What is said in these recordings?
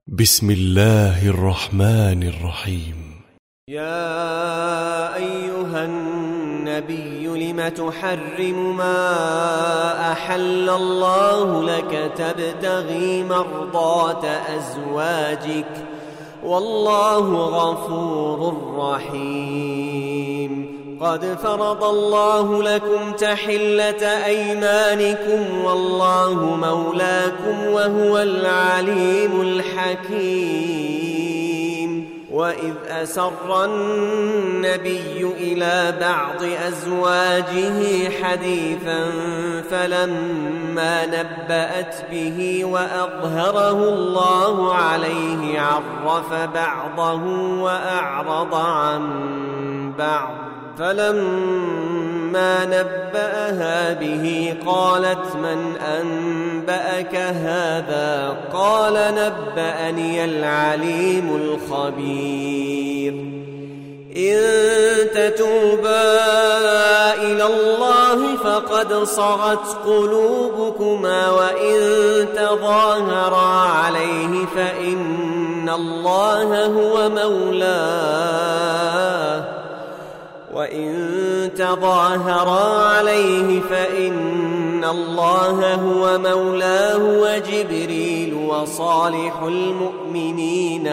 بسم الله الرحمن الرحيم. يا أيها النبي لم تحرم ما أحل الله لك تبتغي مرضات أزواجك والله غفور رحيم. قد فرض الله لكم تحلة أيمانكم والله مولاكم وهو العليم الحكيم. وإذ أسر النبي إلى بعض أزواجه حديثا فلما نبأت به وأظهره الله عليه عرف بعضه وأعرض عن بعض. فلما نبأها به قالت من أنبأك هذا؟ قال نبأني العليم الخبير. إن تتوبا إلى الله فقد صغت قلوبكما وإن تظاهرا عليه فإن الله هو مولاه وجبريل وصالح المؤمنين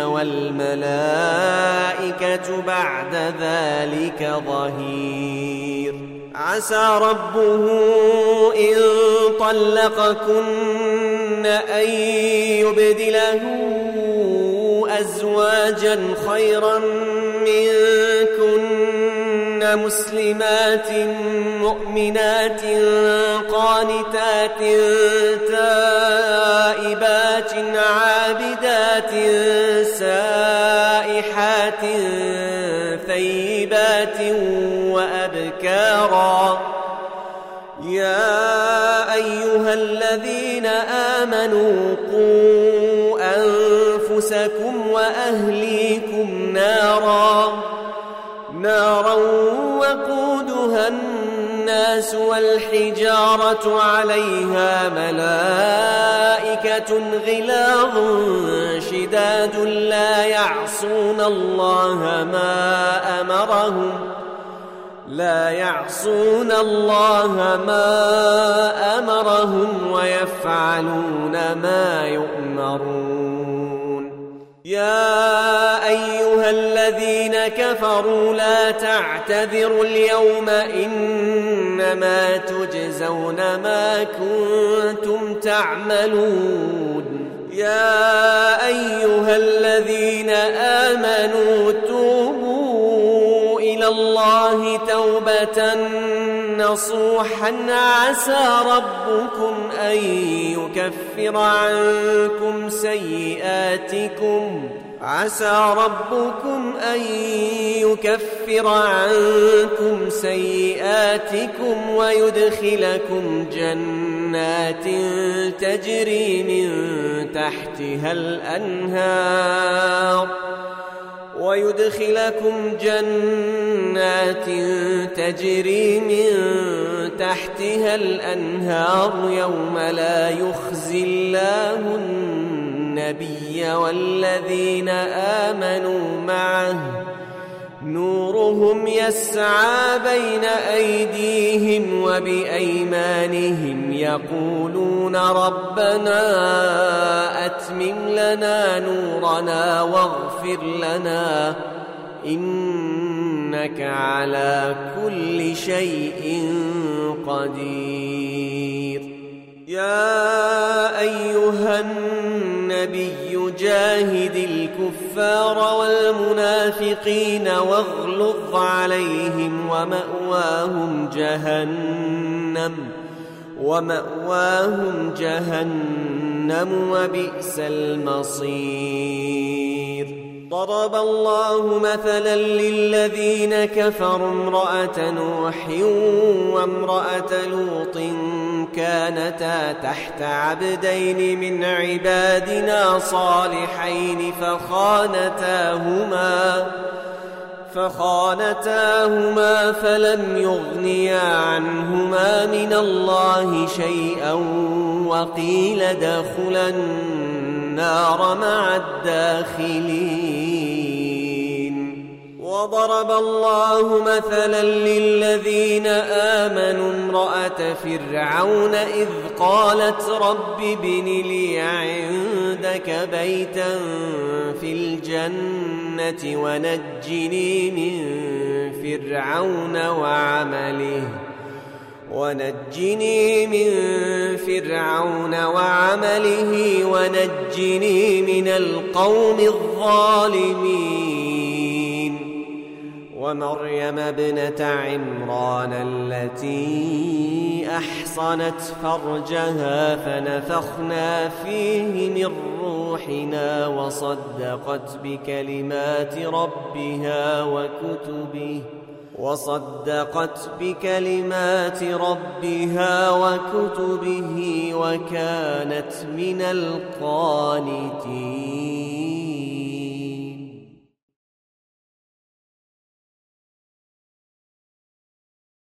والملائكة بعد ذلك ظهير. عسى ربه إن طلقكن أن يبدله أزواجا خيرا منكن مسلمات مؤمنات قانتات تائبات عابدات سائحات ثيبات وأبكارا. يا أيها الذين آمنوا قوا أنفسكم وأهليكم نارا وقودها الناس والحجارة عليها ملائكة غلاظ شداد لا يعصون الله ما أمرهم ويفعلون ما يؤمرون. يا أيها الذين كفروا لا تعتذروا اليوم إنما تجزون ما كنتم تعملون. يا أيها الذين آمنوا توبوا إلى الله توبة نصوحا عسى ربكم أن يكفر عنكم سيئاتكم ويدخلكم جنات تجري من تحتها الأنهار يوم لا يخزي الله النبي والذين آمنوا معه نورهم يسعى بين أيديهم وبأيمانهم يقولون ربنا أتمم لنا نورنا واغفر لنا إنك على كل شيء قدير. يا أيها النبي جاهد الكفار والمنافقين واغلظ عليهم ومأواهم جهنم وبئس المصير. ضرب الله مثلا للذين كفروا امرأة نوح وامرأة لوط كانتا تحت عبدين من عبادنا صالحين فخانتاهما فلم يغنيا عنهما من الله شيئا وقيل ادخلا النار مع الداخلين. وضرب الله مثلا للذين آمنوا امرأة فرعون إذ قالت رب ابن لي عندك بيتا في الجنة ونجني من فرعون وعمله ونجني من القوم الظالمين. ومريم ابنة عمران التي أحصنت فرجها فنفخنا فيه من روحنا وصدقت بكلمات ربها وكتبه وكانت من القانتين.